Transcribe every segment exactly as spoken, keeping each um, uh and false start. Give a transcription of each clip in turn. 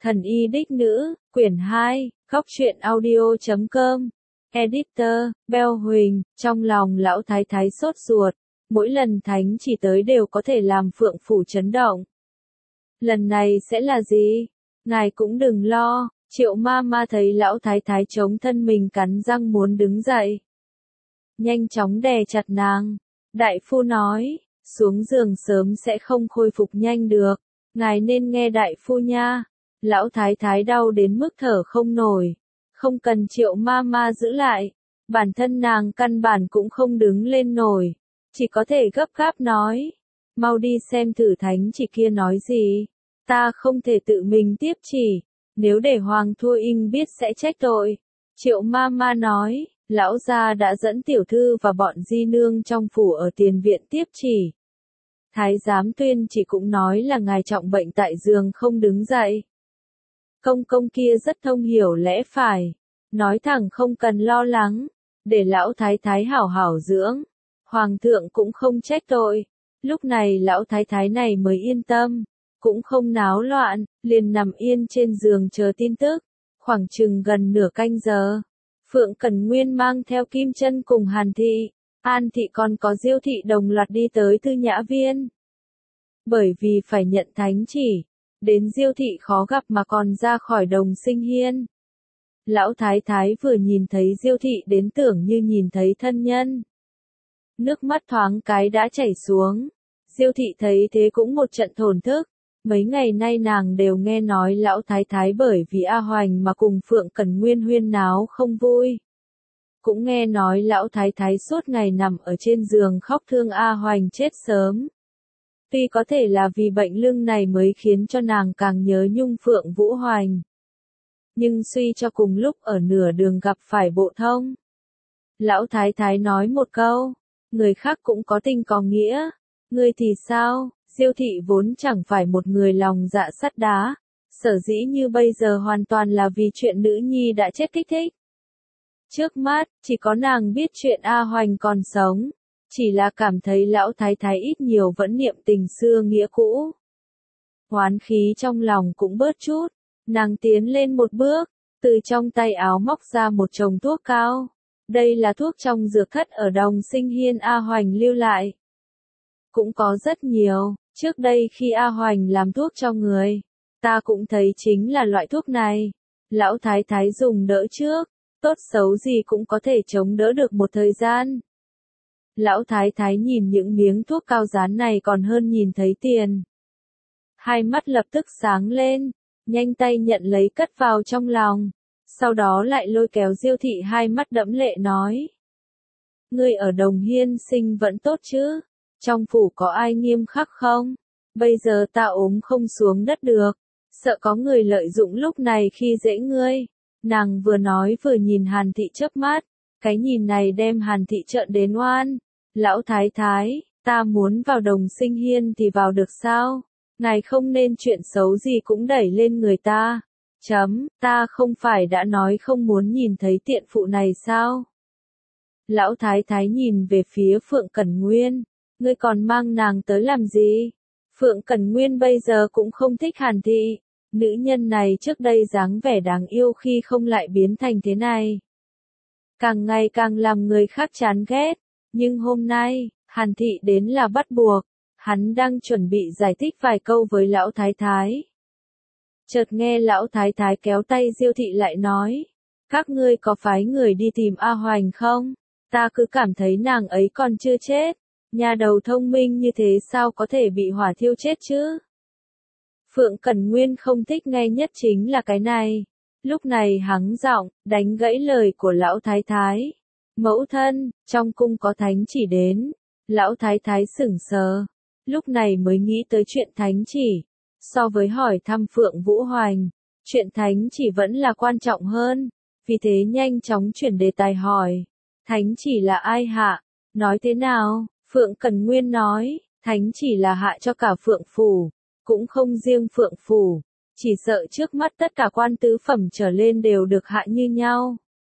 Thần y đích nữ, quyển hai, góc truyện audio chấm com. Editor, Bell Huỳnh, trong lòng lão thái thái sốt ruột, mỗi lần thánh chỉ tới đều có thể làm Phượng phủ chấn động. Lần này sẽ là gì? Ngài cũng đừng lo, Triệu ma ma thấy lão thái thái chống thân mình cắn răng muốn đứng dậy. Nhanh chóng đè chặt nàng. Đại phu nói, xuống giường sớm sẽ không khôi phục nhanh được, ngài nên nghe đại phu nha. Lão thái thái đau đến mức thở không nổi, không cần Triệu ma ma giữ lại, bản thân nàng căn bản cũng không đứng lên nổi, chỉ có thể gấp gáp nói, mau đi xem thử thánh chỉ kia nói gì, ta không thể tự mình tiếp chỉ, nếu để Hoàng Thua Inh biết sẽ trách tội. Triệu ma ma nói, lão gia đã dẫn tiểu thư và bọn di nương trong phủ ở tiền viện tiếp chỉ. Thái giám tuyên chỉ cũng nói là ngài trọng bệnh tại giường không đứng dậy. Công công kia rất thông hiểu lẽ phải, nói thẳng không cần lo lắng, để lão thái thái hảo hảo dưỡng, hoàng thượng cũng không trách tội. Lúc này lão thái thái này mới yên tâm, cũng không náo loạn, liền nằm yên trên giường chờ tin tức. Khoảng chừng gần nửa canh giờ, Phượng Cẩn Nguyên mang theo Kim Chân cùng Hàn Thị, An Thị còn có Diêu Thị đồng loạt đi tới Tư Nhã Viên. Bởi vì phải nhận thánh chỉ, đến Diêu Thị khó gặp mà còn ra khỏi Đồng Sinh Hiên. Lão thái thái vừa nhìn thấy Diêu Thị đến tưởng như nhìn thấy thân nhân. Nước mắt thoáng cái đã chảy xuống. Diêu Thị thấy thế cũng một trận thổn thức. Mấy ngày nay nàng đều nghe nói lão thái thái bởi vì A Hoành mà cùng Phượng Cẩn Nguyên huyên náo không vui. Cũng nghe nói lão thái thái suốt ngày nằm ở trên giường khóc thương A Hoành chết sớm. Tuy có thể là vì bệnh lưng này mới khiến cho nàng càng nhớ nhung Phượng Vũ Hoành. Nhưng suy cho cùng lúc ở nửa đường gặp phải Bộ Thông. Lão thái thái nói một câu, người khác cũng có tình có nghĩa, ngươi thì sao? Diêu Thị vốn chẳng phải một người lòng dạ sắt đá, sở dĩ như bây giờ hoàn toàn là vì chuyện nữ nhi đã chết kích thích. Trước mắt, chỉ có nàng biết chuyện A Hoành còn sống, chỉ là cảm thấy lão thái thái ít nhiều vẫn niệm tình xưa nghĩa cũ. Hoán khí trong lòng cũng bớt chút, nàng tiến lên một bước, từ trong tay áo móc ra một chồng thuốc cao. Đây là thuốc trong dược thất ở Đồng Sinh Hiên A Hoành lưu lại. Cũng có rất nhiều. Trước đây khi A Hoành làm thuốc cho người, ta cũng thấy chính là loại thuốc này. Lão thái thái dùng đỡ trước, tốt xấu gì cũng có thể chống đỡ được một thời gian. Lão thái thái nhìn những miếng thuốc cao dán này còn hơn nhìn thấy tiền. Hai mắt lập tức sáng lên, nhanh tay nhận lấy cất vào trong lòng. Sau đó lại lôi kéo Diêu Thị hai mắt đẫm lệ nói. Ngươi ở Đồng Hiên sinh vẫn tốt chứ? Trong phủ có ai nghiêm khắc không? Bây giờ ta ốm không xuống đất được, sợ có người lợi dụng lúc này khi dễ ngươi. Nàng vừa nói vừa nhìn Hàn Thị chớp mắt, cái nhìn này đem Hàn Thị trợn đến oan. Lão thái thái, ta muốn vào Đồng Sinh Hiên thì vào được sao? Ngài không nên chuyện xấu gì cũng đẩy lên người ta. Chấm, ta không phải đã nói không muốn nhìn thấy tiện phụ này sao? Lão thái thái nhìn về phía Phượng Cẩn Nguyên. Ngươi còn mang nàng tới làm gì? Phượng Cẩn Nguyên bây giờ cũng không thích Hàn Thị. Nữ nhân này trước đây dáng vẻ đáng yêu khi không lại biến thành thế này. Càng ngày càng làm người khác chán ghét. Nhưng hôm nay, Hàn Thị đến là bắt buộc. Hắn đang chuẩn bị giải thích vài câu với lão thái thái. Chợt nghe lão thái thái kéo tay Diêu Thị lại nói. Các ngươi có phái người đi tìm A Hoành không? Ta cứ cảm thấy nàng ấy còn chưa chết. Nhà đầu thông minh như thế sao có thể bị hỏa thiêu chết chứ? Phượng Cẩn Nguyên không thích nghe nhất chính là cái này. Lúc này hắng giọng, đánh gãy lời của lão thái thái. Mẫu thân, trong cung có thánh chỉ đến. Lão thái thái sững sờ. Lúc này mới nghĩ tới chuyện thánh chỉ. So với hỏi thăm Phượng Vũ Hoành, chuyện thánh chỉ vẫn là quan trọng hơn. Vì thế nhanh chóng chuyển đề tài hỏi. Thánh chỉ là ai hạ? Nói thế nào? Phượng Cẩn Nguyên nói, thánh chỉ là hạ cho cả Phượng phủ, cũng không riêng Phượng phủ, chỉ sợ trước mắt tất cả quan tứ phẩm trở lên đều được hạ như nhau.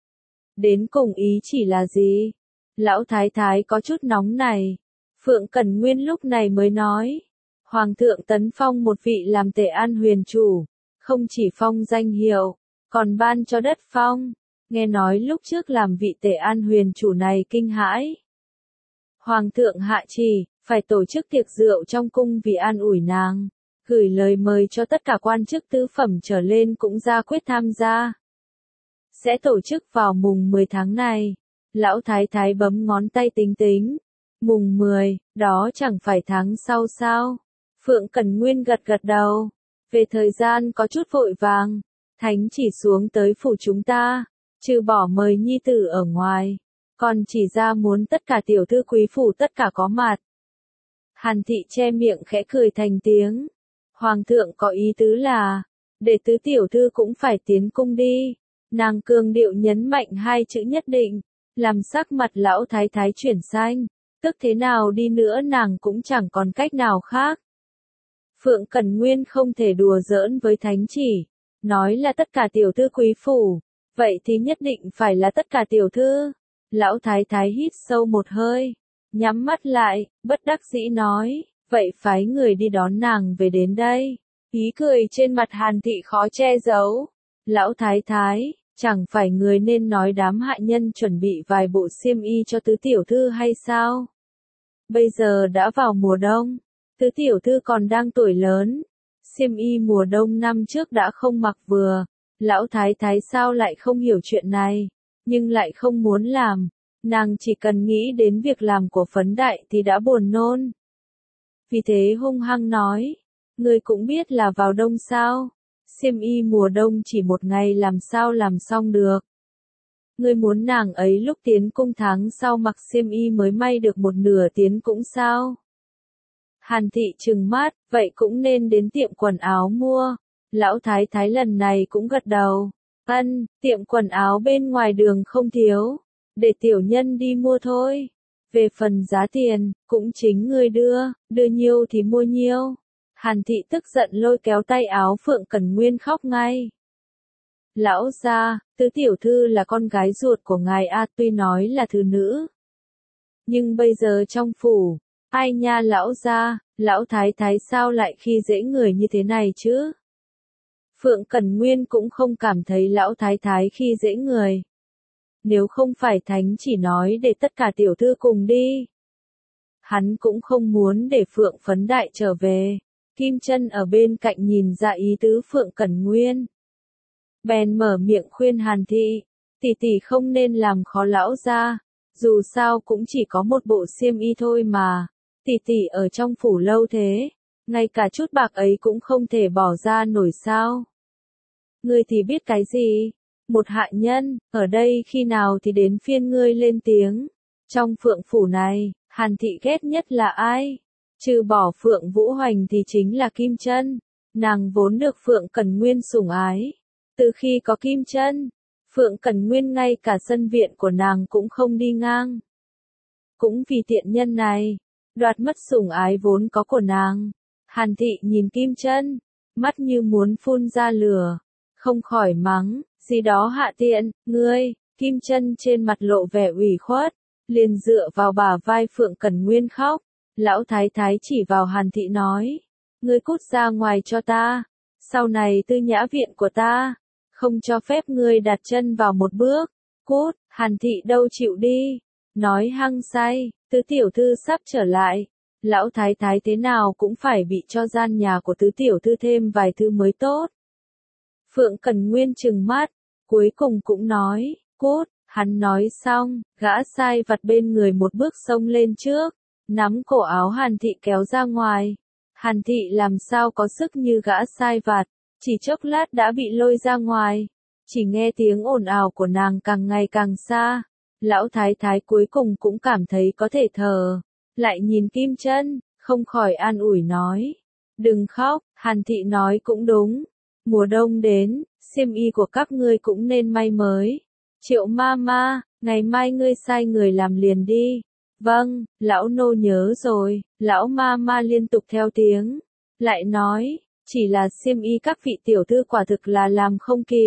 Đến cùng ý chỉ là gì? Lão thái thái có chút nóng này. Phượng Cẩn Nguyên lúc này mới nói, Hoàng thượng tấn phong một vị làm Tề An huyền chủ, không chỉ phong danh hiệu, còn ban cho đất phong. Nghe nói lúc trước làm vị tể an huyền chủ này kinh hãi. Hoàng thượng hạ chỉ, phải tổ chức tiệc rượu trong cung vì an ủi nàng, gửi lời mời cho tất cả quan chức tứ phẩm trở lên cũng ra quyết tham gia. Sẽ tổ chức vào mùng mười tháng này. Lão thái thái bấm ngón tay tính tính. Mùng mười, đó chẳng phải tháng sau sao? Phượng Cẩn Nguyên gật gật đầu. Về thời gian có chút vội vàng. Thánh chỉ xuống tới phủ chúng ta, trừ bỏ mời nhi tử ở ngoài, còn chỉ ra muốn tất cả tiểu thư quý phủ tất cả có mặt. Hàn thị che miệng khẽ cười thành tiếng. Hoàng thượng có ý tứ là, để tứ tiểu thư cũng phải tiến cung đi. Nàng cường điệu nhấn mạnh hai chữ nhất định, làm sắc mặt lão thái thái chuyển xanh, tức thế nào đi nữa nàng cũng chẳng còn cách nào khác. Phượng Cẩn Nguyên không thể đùa giỡn với thánh chỉ, nói là tất cả tiểu thư quý phủ, vậy thì nhất định phải là tất cả tiểu thư. Lão thái thái hít sâu một hơi, nhắm mắt lại, bất đắc dĩ nói, vậy phái người đi đón nàng về đến đây. Ý cười trên mặt Hàn thị khó che giấu. Lão thái thái, chẳng phải người nên nói đám hạ nhân chuẩn bị vài bộ xiêm y cho tứ tiểu thư hay sao? Bây giờ đã vào mùa đông, tứ tiểu thư còn đang tuổi lớn, xiêm y mùa đông năm trước đã không mặc vừa. Lão thái thái sao lại không hiểu chuyện này, nhưng lại không muốn làm, nàng chỉ cần nghĩ đến việc làm của Phấn Đại thì đã buồn nôn. Vì thế hung hăng nói, ngươi cũng biết là vào đông sao, xiêm y mùa đông chỉ một ngày làm sao làm xong được. Ngươi muốn nàng ấy lúc tiến cung tháng sau mặc xiêm y mới may được một nửa tiến cũng sao? Hàn thị trừng mắt, vậy cũng nên đến tiệm quần áo mua. Lão thái thái lần này cũng gật đầu. Ân, tiệm quần áo bên ngoài đường không thiếu, để tiểu nhân đi mua thôi. Về phần giá tiền, cũng chính ngươi đưa, đưa nhiêu thì mua nhiêu. Hàn thị tức giận lôi kéo tay áo Phượng Cẩn Nguyên khóc ngay. Lão gia, tứ tiểu thư là con gái ruột của ngài A, tuy nói là thứ nữ, nhưng bây giờ trong phủ, ai nha lão gia, lão thái thái sao lại khi dễ người như thế này chứ? Phượng Cẩn Nguyên cũng không cảm thấy lão thái thái khi dễ người. Nếu không phải thánh chỉ nói để tất cả tiểu thư cùng đi, hắn cũng không muốn để Phượng Phấn Đại trở về. Kim Chân ở bên cạnh nhìn ra ý tứ Phượng Cẩn Nguyên, bèn mở miệng khuyên Hàn thị, tỷ tỷ không nên làm khó lão gia, dù sao cũng chỉ có một bộ xiêm y thôi mà, tỷ tỷ ở trong phủ lâu thế, ngay cả chút bạc ấy cũng không thể bỏ ra nổi sao? Ngươi thì biết cái gì? Một hạ nhân, ở đây khi nào thì đến phiên ngươi lên tiếng. Trong Phượng phủ này, Hàn thị ghét nhất là ai? Trừ bỏ Phượng Vũ Hoành thì chính là Kim Chân. Nàng vốn được Phượng Cẩn Nguyên sủng ái. Từ khi có Kim Chân, Phượng Cẩn Nguyên ngay cả sân viện của nàng cũng không đi ngang. Cũng vì tiện nhân này, đoạt mất sủng ái vốn có của nàng. Hàn thị nhìn Kim Chân, mắt như muốn phun ra lửa, không khỏi mắng, gì đó hạ tiện, ngươi. Kim Chân trên mặt lộ vẻ ủy khuất, liền dựa vào bả vai Phượng Cẩn Nguyên khóc. Lão thái thái chỉ vào Hàn thị nói, ngươi cút ra ngoài cho ta, sau này tư nhã viện của ta, không cho phép ngươi đặt chân vào một bước, cút. Hàn thị đâu chịu đi, nói hăng say, tứ tiểu thư sắp trở lại, lão thái thái thế nào cũng phải bị cho gian nhà của tứ tiểu thư thêm vài thứ mới tốt. Phượng Cẩn Nguyên trừng mắt, cuối cùng cũng nói, cút. Hắn nói xong, gã sai vặt bên người một bước xông lên trước, nắm cổ áo Hàn thị kéo ra ngoài. Hàn thị làm sao có sức như gã sai vặt, chỉ chốc lát đã bị lôi ra ngoài. Chỉ nghe tiếng ồn ào của nàng càng ngày càng xa. Lão thái thái cuối cùng cũng cảm thấy có thể thở, lại nhìn Kim Chân, không khỏi an ủi nói, đừng khóc. Hàn thị nói cũng đúng, mùa đông đến, xiêm y của các ngươi cũng nên may mới. Triệu ma ma, ngày mai ngươi sai người làm liền đi. Vâng, lão nô nhớ rồi. Lão ma ma liên tục theo tiếng, lại nói, chỉ là xiêm y các vị tiểu thư quả thực là làm không kịp.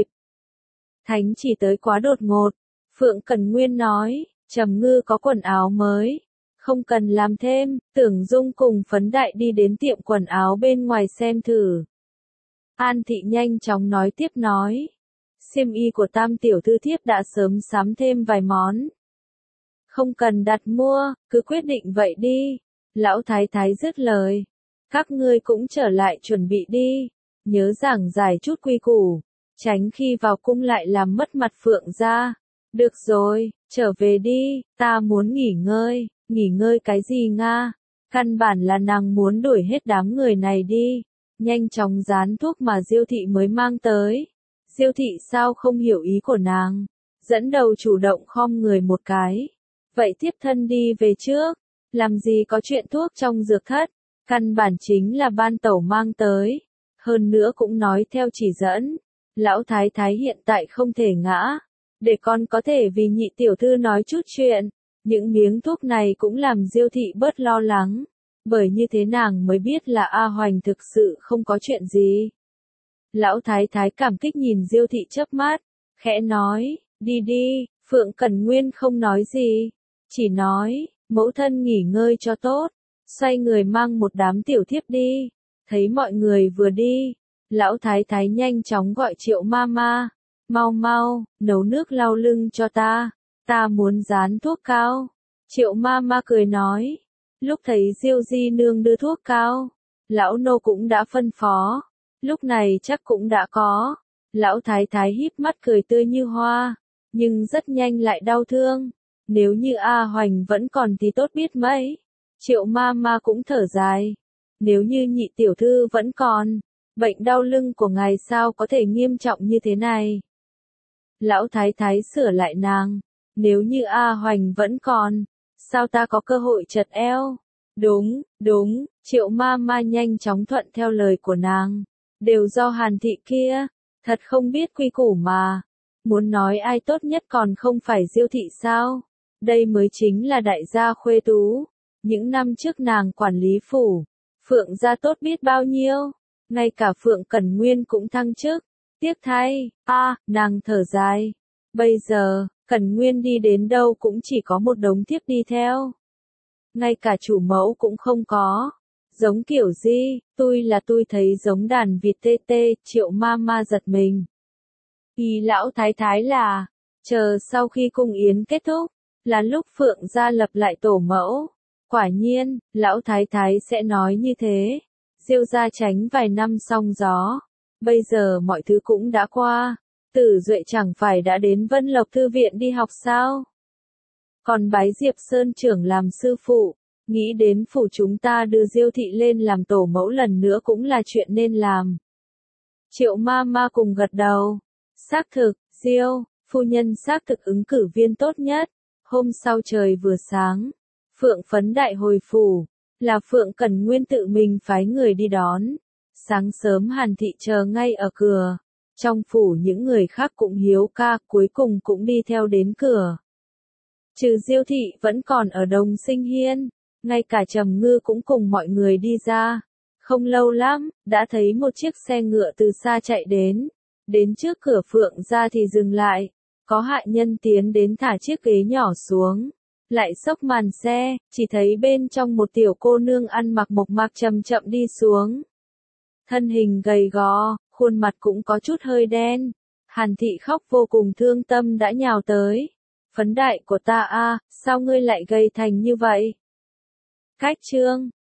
Thánh chỉ tới quá đột ngột. Phượng Cẩn Nguyên nói, Trầm Ngư có quần áo mới, không cần làm thêm. Tưởng Dung cùng Phấn Đại đi đến tiệm quần áo bên ngoài xem thử. An thị nhanh chóng nói tiếp nói. Xiêm y của tam tiểu thư thiếp đã sớm sắm thêm vài món. Không cần đặt mua, cứ quyết định vậy đi. Lão thái thái dứt lời. Các ngươi cũng trở lại chuẩn bị đi. Nhớ giảng giải chút quy củ. Tránh khi vào cung lại làm mất mặt Phượng gia. Được rồi, trở về đi, ta muốn nghỉ ngơi. Nghỉ ngơi cái gì Nga? Căn bản là nàng muốn đuổi hết đám người này đi. Nhanh chóng dán thuốc mà Diêu thị mới mang tới. Diêu thị sao không hiểu ý của nàng. Dẫn đầu chủ động khom người một cái. Vậy tiếp thân đi về trước. Làm gì có chuyện thuốc trong dược thất. Căn bản chính là ban tẩu mang tới. Hơn nữa cũng nói theo chỉ dẫn. Lão thái thái hiện tại không thể ngã. Để con có thể vì nhị tiểu thư nói chút chuyện. Những miếng thuốc này cũng làm Diêu thị bớt lo lắng. Bởi như thế nàng mới biết là A Hoành thực sự không có chuyện gì. Lão thái thái cảm kích nhìn Diêu thị chớp mắt. Khẽ nói, đi đi, Phượng Cẩn Nguyên không nói gì. Chỉ nói, mẫu thân nghỉ ngơi cho tốt. Xoay người mang một đám tiểu thiếp đi. Thấy mọi người vừa đi. Lão thái thái nhanh chóng gọi Triệu Mama. Mau mau, nấu nước lau lưng cho ta. Ta muốn dán thuốc cao. Triệu Mama cười nói. Lúc thấy Diêu di nương đưa thuốc cao. Lão nô cũng đã phân phó. Lúc này chắc cũng đã có. Lão thái thái híp mắt cười tươi như hoa. Nhưng rất nhanh lại đau thương. Nếu như A Hoành vẫn còn thì tốt biết mấy. Triệu Mama cũng thở dài. Nếu như nhị tiểu thư vẫn còn. Bệnh đau lưng của ngài sao có thể nghiêm trọng như thế này? Lão thái thái sửa lại nàng. Nếu như A Hoành vẫn còn. Sao ta có cơ hội chật eo? Đúng, đúng, Triệu Mama nhanh chóng thuận theo lời của nàng. Đều do Hàn thị kia. Thật không biết quy củ mà. Muốn nói ai tốt nhất còn không phải Diêu thị sao? Đây mới chính là đại gia khuê tú. Những năm trước nàng quản lý phủ. Phượng gia tốt biết bao nhiêu. Ngay cả Phượng Cẩn Nguyên cũng thăng chức. Tiếc thay, a à, nàng thở dài. Bây giờ, Cẩn Nguyên đi đến đâu cũng chỉ có một đống thiếp đi theo. Ngay cả chủ mẫu cũng không có. Giống kiểu gì, tôi là tôi thấy giống đàn vịt tê tê, Triệu Mama giật mình. Ý lão thái thái là, chờ sau khi cung yến kết thúc, là lúc Phượng gia lập lại tổ mẫu. Quả nhiên, lão thái thái sẽ nói như thế. Diêu gia tránh vài năm song gió. Bây giờ mọi thứ cũng đã qua. Tử Duệ chẳng phải đã đến Vân Lộc Thư viện đi học sao? Còn bái Diệp Sơn trưởng làm sư phụ. Nghĩ đến phủ chúng ta đưa Diêu thị lên làm tổ mẫu lần nữa cũng là chuyện nên làm. Triệu Mama cùng gật đầu. Xác thực, Diêu, phu nhân xác thực ứng cử viên tốt nhất. Hôm sau trời vừa sáng. Phượng Phấn Đại hồi phủ. Là Phượng Cẩn Nguyên tự mình phái người đi đón. Sáng sớm Hàn thị chờ ngay ở cửa. Trong phủ những người khác cũng hiếu ca, cuối cùng cũng đi theo đến cửa. Trừ Diêu thị vẫn còn ở Đồng Sinh Hiên. Ngay cả Trầm Ngư cũng cùng mọi người đi ra. Không lâu lắm, đã thấy một chiếc xe ngựa từ xa chạy đến. Đến trước cửa Phượng gia thì dừng lại. Có hạ nhân tiến đến thả chiếc ghế nhỏ xuống. Lại xốc màn xe, chỉ thấy bên trong một tiểu cô nương ăn mặc mộc mạc chậm chậm đi xuống. Thân hình gầy gò, khuôn mặt cũng có chút hơi đen. Hàn thị khóc vô cùng thương tâm đã nhào tới. Phấn Đại của ta a, sao ngươi lại gầy thành như vậy? Cách chương